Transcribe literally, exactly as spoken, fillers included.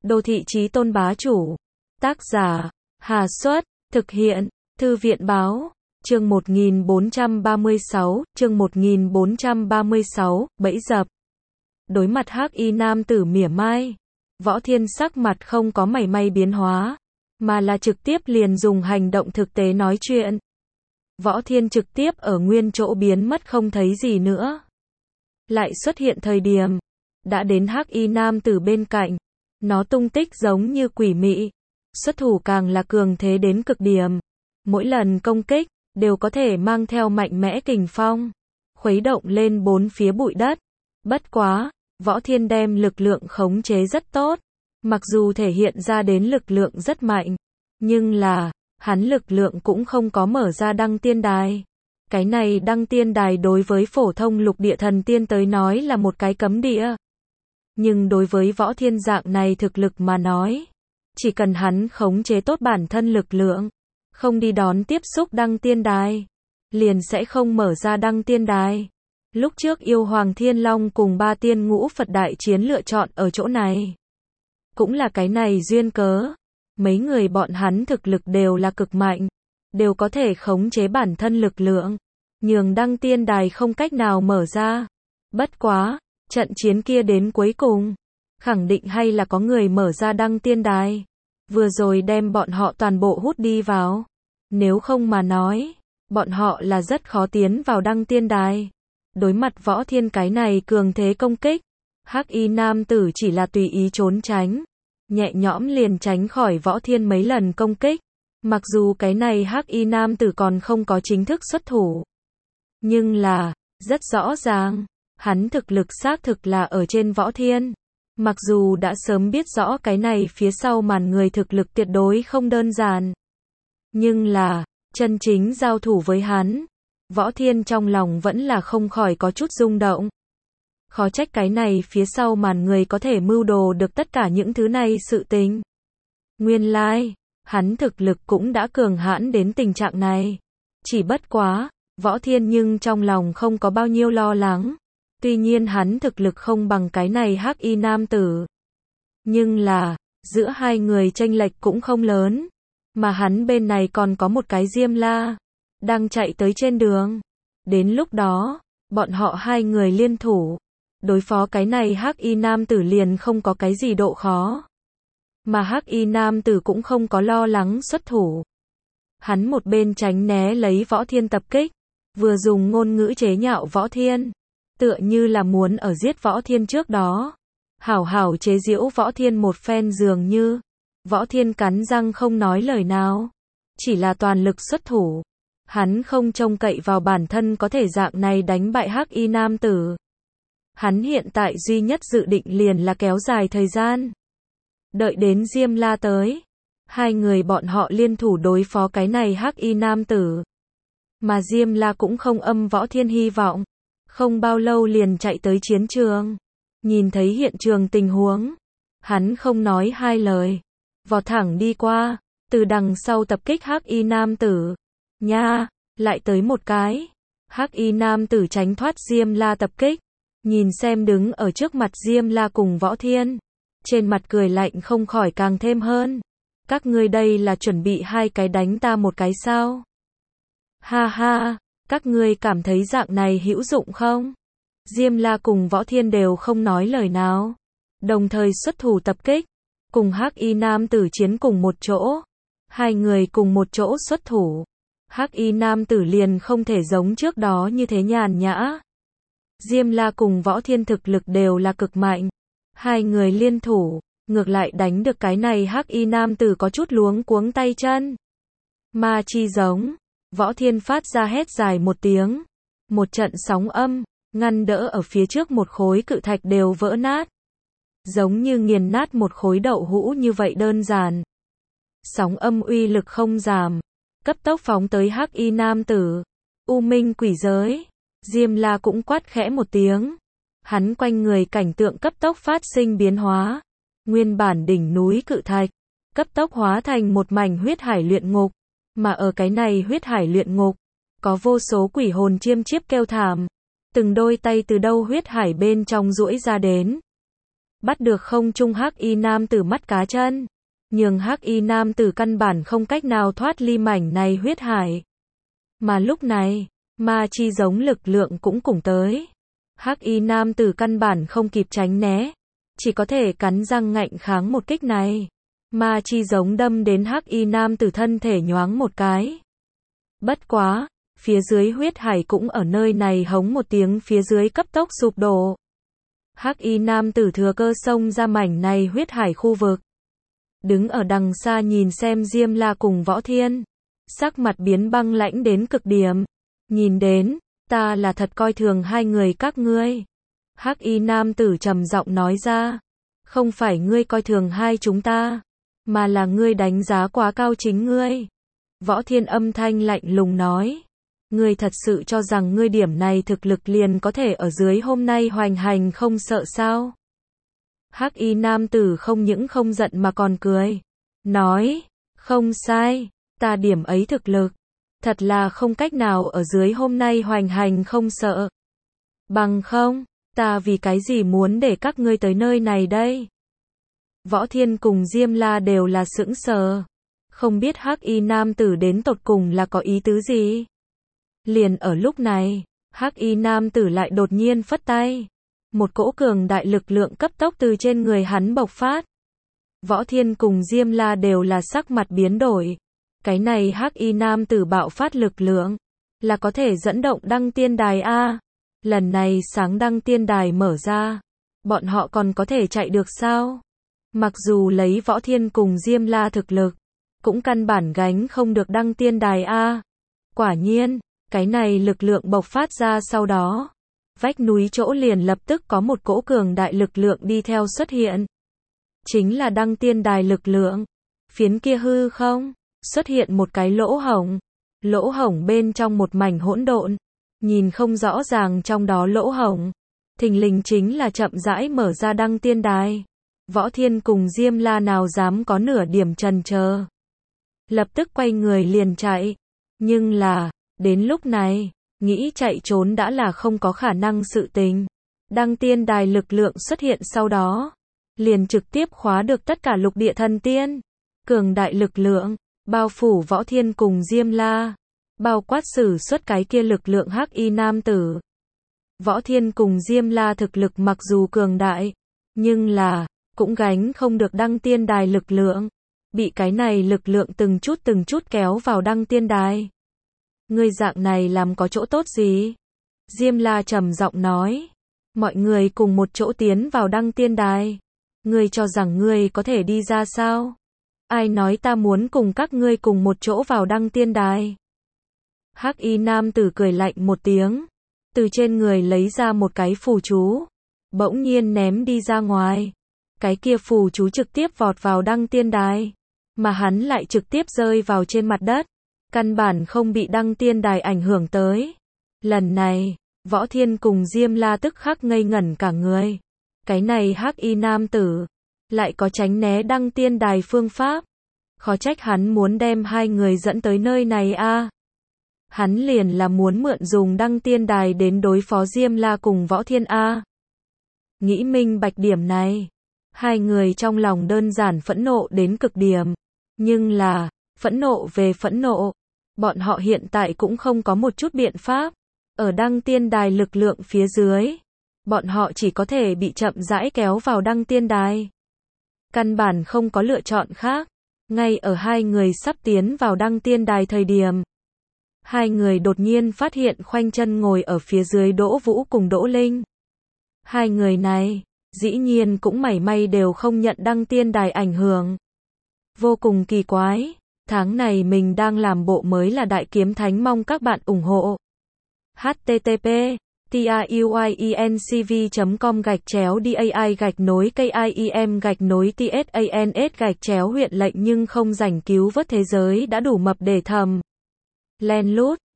Đô thị chí tôn bá chủ. Tác giả, Hà Xuất, thực hiện, Thư viện Báo, chương một nghìn bốn trăm ba mươi sáu, chương một nghìn bốn trăm ba mươi sáu, bẫy dập. Đối mặt hắc y nam tử mỉa mai, Võ Thiên sắc mặt không có mảy may biến hóa, mà là trực tiếp liền dùng hành động thực tế nói chuyện. Võ Thiên trực tiếp ở nguyên chỗ biến mất không thấy gì nữa. Lại xuất hiện thời điểm, đã đến hắc y nam tử bên cạnh, nó tung tích giống như quỷ mị, xuất thủ càng là cường thế đến cực điểm. Mỗi lần công kích, đều có thể mang theo mạnh mẽ kình phong, khuấy động lên bốn phía bụi đất. Bất quá, Võ Thiên đem lực lượng khống chế rất tốt, mặc dù thể hiện ra đến lực lượng rất mạnh, nhưng là, hắn lực lượng cũng không có mở ra đăng tiên đài. Cái này đăng tiên đài đối với phổ thông lục địa thần tiên tới nói là một cái cấm địa. Nhưng đối với Võ Thiên dạng này thực lực mà nói, chỉ cần hắn khống chế tốt bản thân lực lượng, không đi đón tiếp xúc đăng tiên đài, liền sẽ không mở ra đăng tiên đài. Lúc trước yêu hoàng Thiên Long cùng ba tiên ngũ Phật đại chiến lựa chọn ở chỗ này. Cũng là cái này duyên cớ. Mấy người bọn hắn thực lực đều là cực mạnh, đều có thể khống chế bản thân lực lượng, nhường đăng tiên đài không cách nào mở ra. Bất quá, trận chiến kia đến cuối cùng, khẳng định hay là có người mở ra đăng tiên đài, vừa rồi đem bọn họ toàn bộ hút đi vào. Nếu không mà nói, bọn họ là rất khó tiến vào đăng tiên đài. Đối mặt Võ Thiên cái này cường thế công kích, hắc y nam tử chỉ là tùy ý trốn tránh, nhẹ nhõm liền tránh khỏi Võ Thiên mấy lần công kích. Mặc dù cái này hắc y nam tử còn không có chính thức xuất thủ, nhưng là, rất rõ ràng, hắn thực lực xác thực là ở trên Võ Thiên. Mặc dù đã sớm biết rõ cái này phía sau màn người thực lực tuyệt đối không đơn giản, nhưng là, chân chính giao thủ với hắn, Võ Thiên trong lòng vẫn là không khỏi có chút rung động. Khó trách cái này phía sau màn người có thể mưu đồ được tất cả những thứ này sự tình. Nguyên lai, hắn thực lực cũng đã cường hãn đến tình trạng này. Chỉ bất quá, Võ Thiên nhưng trong lòng không có bao nhiêu lo lắng. Tuy nhiên hắn thực lực không bằng cái này hắc y nam tử, nhưng là, giữa hai người chênh lệch cũng không lớn. Mà hắn bên này còn có một cái Diêm La, đang chạy tới trên đường. Đến lúc đó, bọn họ hai người liên thủ, đối phó cái này hắc y nam tử liền không có cái gì độ khó. Mà hắc y nam tử cũng không có lo lắng xuất thủ. Hắn một bên tránh né lấy Võ Thiên tập kích, vừa dùng ngôn ngữ chế nhạo Võ Thiên, tựa như là muốn ở giết Võ Thiên trước đó, hảo hảo chế giễu Võ Thiên một phen dường như. Võ Thiên cắn răng không nói lời nào, chỉ là toàn lực xuất thủ. Hắn không trông cậy vào bản thân có thể dạng này đánh bại hắc y nam tử. Hắn hiện tại duy nhất dự định liền là kéo dài thời gian, đợi đến Diêm La tới, hai người bọn họ liên thủ đối phó cái này hắc y nam tử. Mà Diêm La cũng không âm Võ Thiên hy vọng, không bao lâu liền chạy tới chiến trường. Nhìn thấy hiện trường tình huống, hắn không nói hai lời, vọt thẳng đi qua, từ đằng sau tập kích hắc y nam tử. Nha, lại tới một cái. Hắc y nam tử tránh thoát Diêm La tập kích, nhìn xem đứng ở trước mặt Diêm La cùng Võ Thiên, trên mặt cười lạnh không khỏi càng thêm hơn. Các ngươi đây là chuẩn bị hai cái đánh ta một cái sao? Ha ha, các ngươi cảm thấy dạng này hữu dụng không? Diêm La cùng Võ Thiên đều không nói lời nào, đồng thời xuất thủ tập kích, cùng hắc y nam tử chiến cùng một chỗ. Hai người cùng một chỗ xuất thủ, hắc y nam tử liền không thể giống trước đó như thế nhàn nhã. Diêm La cùng Võ Thiên thực lực đều là cực mạnh, hai người liên thủ, ngược lại đánh được cái này hắc y nam tử có chút luống cuống tay chân. Ma chi giống, Võ Thiên phát ra hét dài một tiếng, một trận sóng âm, ngăn đỡ ở phía trước một khối cự thạch đều vỡ nát, giống như nghiền nát một khối đậu hũ như vậy đơn giản. Sóng âm uy lực không giảm, cấp tốc phóng tới hắc y nam tử. U minh quỷ giới, Diêm La cũng quát khẽ một tiếng. Hắn quanh người cảnh tượng cấp tốc phát sinh biến hóa. Nguyên bản đỉnh núi cự thạch, cấp tốc hóa thành một mảnh huyết hải luyện ngục. Mà ở cái này huyết hải luyện ngục, có vô số quỷ hồn chiêm chiếp kêu thảm. Từng đôi tay từ đâu huyết hải bên trong duỗi ra đến. bắt được không trung hắc y nam tử mắt cá chân, nhường hắc y nam tử căn bản không cách nào thoát ly mảnh này huyết hải. Mà lúc này, ma chi giống lực lượng cũng cùng tới. Hắc y nam tử căn bản không kịp tránh né, chỉ có thể cắn răng ngạnh kháng một kích này. Ma chi giống đâm đến hắc y nam tử thân thể nhoáng một cái. Bất quá, phía dưới huyết hải cũng ở nơi này hống một tiếng phía dưới cấp tốc sụp đổ. Hắc y nam tử thừa cơ xông ra mảnh này huyết hải khu vực. Đứng ở đằng xa nhìn xem Diêm La cùng Võ Thiên, sắc mặt biến băng lãnh đến cực điểm. Nhìn đến, ta là thật coi thường hai người các ngươi. Hắc y nam tử trầm giọng nói ra, không phải ngươi coi thường hai chúng ta, mà là ngươi đánh giá quá cao chính ngươi. Võ Thiên âm thanh lạnh lùng nói, ngươi thật sự cho rằng ngươi điểm này thực lực liền có thể ở dưới hôm nay hoành hành không sợ sao? Hắc y nam tử không những không giận mà còn cười, nói, không sai, ta điểm ấy thực lực, thật là không cách nào ở dưới hôm nay hoành hành không sợ. Bằng không, ta vì cái gì muốn để các ngươi tới nơi này đây? Võ Thiên cùng Diêm La đều là sững sờ, không biết hắc y nam tử đến tột cùng là có ý tứ gì. Liền ở lúc này, hắc y nam tử lại đột nhiên phất tay. Một cỗ cường đại lực lượng cấp tốc từ trên người hắn bộc phát. Võ Thiên cùng Diêm La đều là sắc mặt biến đổi. Cái này hắc y nam tử bạo phát lực lượng, là có thể dẫn động đăng tiên đài a. Lần này sáng đăng tiên đài mở ra, bọn họ còn có thể chạy được sao? Mặc dù lấy Võ Thiên cùng Diêm La thực lực, cũng căn bản gánh không được đăng tiên đài a. Quả nhiên, cái này lực lượng bộc phát ra sau đó, vách núi chỗ liền lập tức có một cỗ cường đại lực lượng đi theo xuất hiện. Chính là đăng tiên đài lực lượng. Phiến kia hư không, xuất hiện một cái lỗ hổng. Lỗ hổng bên trong một mảnh hỗn độn, nhìn không rõ ràng trong đó lỗ hổng. Thình lình chính là chậm rãi mở ra đăng tiên đài. Võ Thiên cùng Diêm La nào dám có nửa điểm chần chờ. Lập tức quay người liền chạy. Nhưng là, đến lúc này, nghĩ chạy trốn đã là không có khả năng sự tình. Đăng tiên đài lực lượng xuất hiện sau đó, liền trực tiếp khóa được tất cả lục địa thần tiên. Cường đại lực lượng, bao phủ Võ Thiên cùng Diêm La, bao quát sử xuất cái kia lực lượng hắc y nam tử. Võ Thiên cùng Diêm La thực lực mặc dù cường đại, nhưng là, cũng gánh không được đăng tiên đài lực lượng. Bị cái này lực lượng từng chút từng chút kéo vào đăng tiên đài. Ngươi dạng này làm có chỗ tốt gì? Diêm La trầm giọng nói. Mọi người cùng một chỗ tiến vào đăng tiên đài. Ngươi cho rằng ngươi có thể đi ra sao? Ai nói ta muốn cùng các ngươi cùng một chỗ vào đăng tiên đài? Hắc y nam tử cười lạnh một tiếng. Từ trên người lấy ra một cái phù chú. Bỗng nhiên ném đi ra ngoài. Cái kia phù chú trực tiếp vọt vào đăng tiên đài. Mà hắn lại trực tiếp rơi vào trên mặt đất. Căn bản không bị đăng tiên đài ảnh hưởng tới. Lần này, Võ Thiên cùng Diêm La tức khắc ngây ngẩn cả người. Cái này hắc y nam tử, lại có tránh né đăng tiên đài phương pháp. Khó trách hắn muốn đem hai người dẫn tới nơi này a. À. Hắn liền là muốn mượn dùng đăng tiên đài đến đối phó Diêm La cùng Võ Thiên a. À. Nghĩ minh bạch điểm này, hai người trong lòng đơn giản phẫn nộ đến cực điểm. Nhưng là, phẫn nộ về phẫn nộ, bọn họ hiện tại cũng không có một chút biện pháp. Ở đăng tiên đài lực lượng phía dưới, bọn họ chỉ có thể bị chậm rãi kéo vào đăng tiên đài. Căn bản không có lựa chọn khác. Ngay ở hai người sắp tiến vào đăng tiên đài thời điểm, hai người đột nhiên phát hiện khoanh chân ngồi ở phía dưới Đỗ Vũ cùng Đỗ Linh. Hai người này, dĩ nhiên cũng mảy may đều không nhận đăng tiên đài ảnh hưởng. Vô cùng kỳ quái, tháng này mình đang làm bộ mới là Đại Kiếm Thánh, mong các bạn ủng hộ. h t t p tuyencv chấm com gạch chéo dai gạch nối kim gạch nối tsans gạch chéo huyện lệnh nhưng không rảnh cứu vớt thế giới đã đủ mập để thầm. Len lút